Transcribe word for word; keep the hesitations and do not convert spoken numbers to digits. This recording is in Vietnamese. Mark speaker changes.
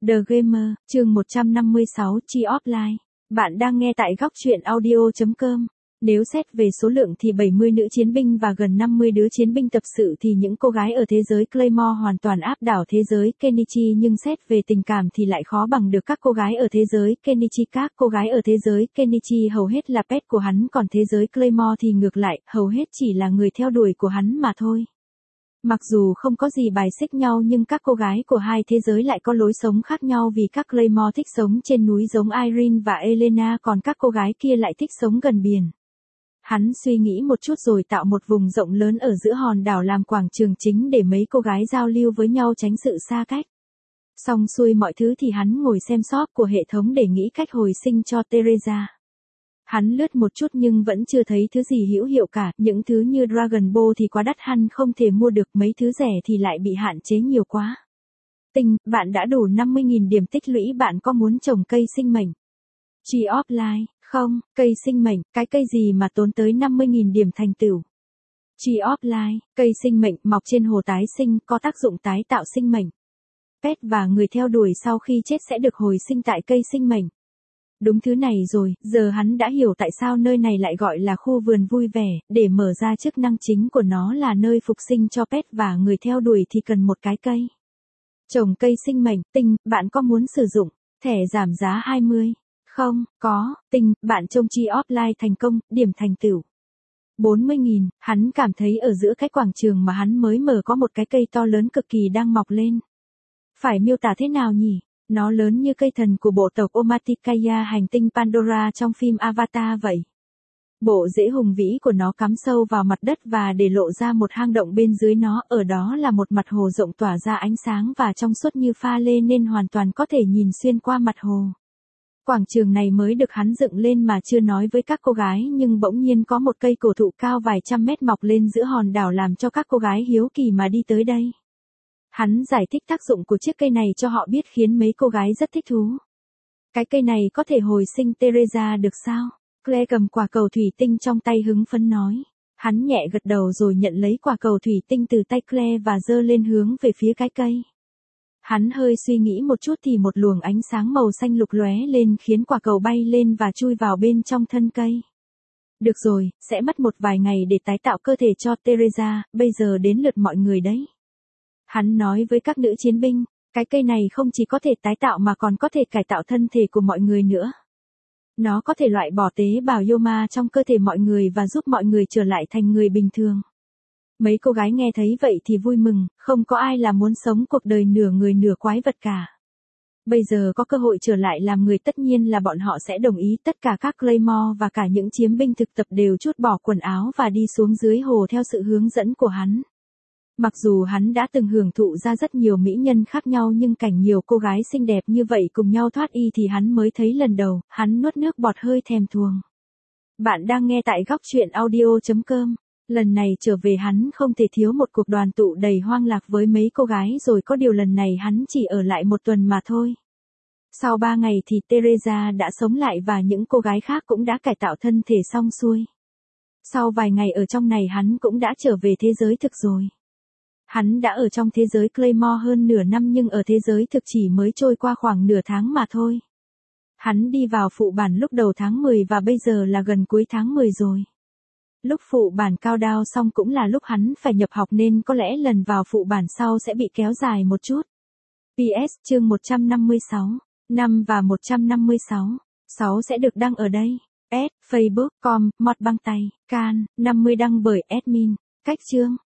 Speaker 1: The Gamer, chương một trăm năm mươi sáu, Tree of Life. Bạn đang nghe tại góc truyện audio chấm com. Nếu xét về số lượng thì bảy mươi nữ chiến binh và gần năm mươi đứa chiến binh tập sự thì những cô gái ở thế giới Claymore hoàn toàn áp đảo thế giới Kenichi, nhưng xét về tình cảm thì lại khó bằng được các cô gái ở thế giới Kenichi. Các cô gái ở thế giới Kenichi hầu hết là pet của hắn, còn thế giới Claymore thì ngược lại, hầu hết chỉ là người theo đuổi của hắn mà thôi. Mặc dù không có gì bài xích nhau nhưng các cô gái của hai thế giới lại có lối sống khác nhau, vì các Claymore thích sống trên núi giống Irene và Elena, còn các cô gái kia lại thích sống gần biển. Hắn suy nghĩ một chút rồi tạo một vùng rộng lớn ở giữa hòn đảo làm quảng trường chính để mấy cô gái giao lưu với nhau tránh sự xa cách. Xong xuôi mọi thứ thì hắn ngồi xem shop của hệ thống để nghĩ cách hồi sinh cho Teresa. Hắn lướt một chút nhưng vẫn chưa thấy thứ gì hữu hiệu cả, những thứ như Dragon Ball thì quá đắt hắn không thể mua được, mấy thứ rẻ thì lại bị hạn chế nhiều quá. Tinh, bạn đã đủ năm mươi nghìn điểm tích lũy, bạn có muốn trồng cây sinh mệnh? Tree of Life, không, cây sinh mệnh, cái cây gì mà tốn tới năm mươi nghìn điểm thành tựu? Tree of Life, cây sinh mệnh mọc trên hồ tái sinh, có tác dụng tái tạo sinh mệnh. Pet và người theo đuổi sau khi chết sẽ được hồi sinh tại cây sinh mệnh. Đúng thứ này rồi, giờ hắn đã hiểu tại sao nơi này lại gọi là khu vườn vui vẻ, để mở ra chức năng chính của nó là nơi phục sinh cho pet và người theo đuổi thì cần một cái cây. Trồng cây sinh mệnh. Tinh, bạn có muốn sử dụng thẻ giảm giá hai mươi? Không, có. Tinh, bạn trông Tree of Life thành công, điểm thành tựu bốn mươi nghìn. Hắn cảm thấy ở giữa cái quảng trường mà hắn mới mở có một cái cây to lớn cực kỳ đang mọc lên. Phải miêu tả thế nào nhỉ? Nó lớn như cây thần của bộ tộc Omaticaya hành tinh Pandora trong phim Avatar vậy. Bộ rễ hùng vĩ của nó cắm sâu vào mặt đất và để lộ ra một hang động bên dưới nó, ở đó là một mặt hồ rộng tỏa ra ánh sáng và trong suốt như pha lê nên hoàn toàn có thể nhìn xuyên qua mặt hồ. Quảng trường này mới được hắn dựng lên mà chưa nói với các cô gái, nhưng bỗng nhiên có một cây cổ thụ cao vài trăm mét mọc lên giữa hòn đảo làm cho các cô gái hiếu kỳ mà đi tới đây. Hắn giải thích tác dụng của chiếc cây này cho họ biết khiến mấy cô gái rất thích thú. Cái cây này có thể hồi sinh Teresa được sao? Claire cầm quả cầu thủy tinh trong tay hứng phấn nói. Hắn nhẹ gật đầu rồi nhận lấy quả cầu thủy tinh từ tay Claire và giơ lên hướng về phía cái cây. Hắn hơi suy nghĩ một chút thì một luồng ánh sáng màu xanh lục lóe lên khiến quả cầu bay lên và chui vào bên trong thân cây. Được rồi, sẽ mất một vài ngày để tái tạo cơ thể cho Teresa, bây giờ đến lượt mọi người đấy. Hắn nói với các nữ chiến binh, cái cây này không chỉ có thể tái tạo mà còn có thể cải tạo thân thể của mọi người nữa. Nó có thể loại bỏ tế bào Yoma trong cơ thể mọi người và giúp mọi người trở lại thành người bình thường. Mấy cô gái nghe thấy vậy thì vui mừng, không có ai là muốn sống cuộc đời nửa người nửa quái vật cả. Bây giờ có cơ hội trở lại làm người, tất nhiên là bọn họ sẽ đồng ý. Tất cả các Claymore và cả những chiến binh thực tập đều trút bỏ quần áo và đi xuống dưới hồ theo sự hướng dẫn của hắn. Mặc dù hắn đã từng hưởng thụ ra rất nhiều mỹ nhân khác nhau nhưng cảnh nhiều cô gái xinh đẹp như vậy cùng nhau thoát y thì hắn mới thấy lần đầu, hắn nuốt nước bọt hơi thèm thuồng. Bạn đang nghe tại góc truyện audio chấm com. Lần này trở về hắn không thể thiếu một cuộc đoàn tụ đầy hoang lạc với mấy cô gái, rồi có điều lần này hắn chỉ ở lại một tuần mà thôi. Sau ba ngày thì Teresa đã sống lại và những cô gái khác cũng đã cải tạo thân thể xong xuôi. Sau vài ngày ở trong này hắn cũng đã trở về thế giới thực rồi. Hắn đã ở trong thế giới Claymore hơn nửa năm nhưng ở thế giới thực chỉ mới trôi qua khoảng nửa tháng mà thôi. Hắn đi vào phụ bản lúc đầu tháng mười và bây giờ là gần cuối tháng mười rồi. Lúc phụ bản cao đao xong cũng là lúc hắn phải nhập học nên có lẽ lần vào phụ bản sau sẽ bị kéo dài một chút. pê ét chương một trăm năm mươi sáu, năm và một trăm năm mươi sáu, sáu sẽ được đăng ở đây. S, Facebook, com, mod băng tay, can, năm mươi đăng bởi admin. Cách chương,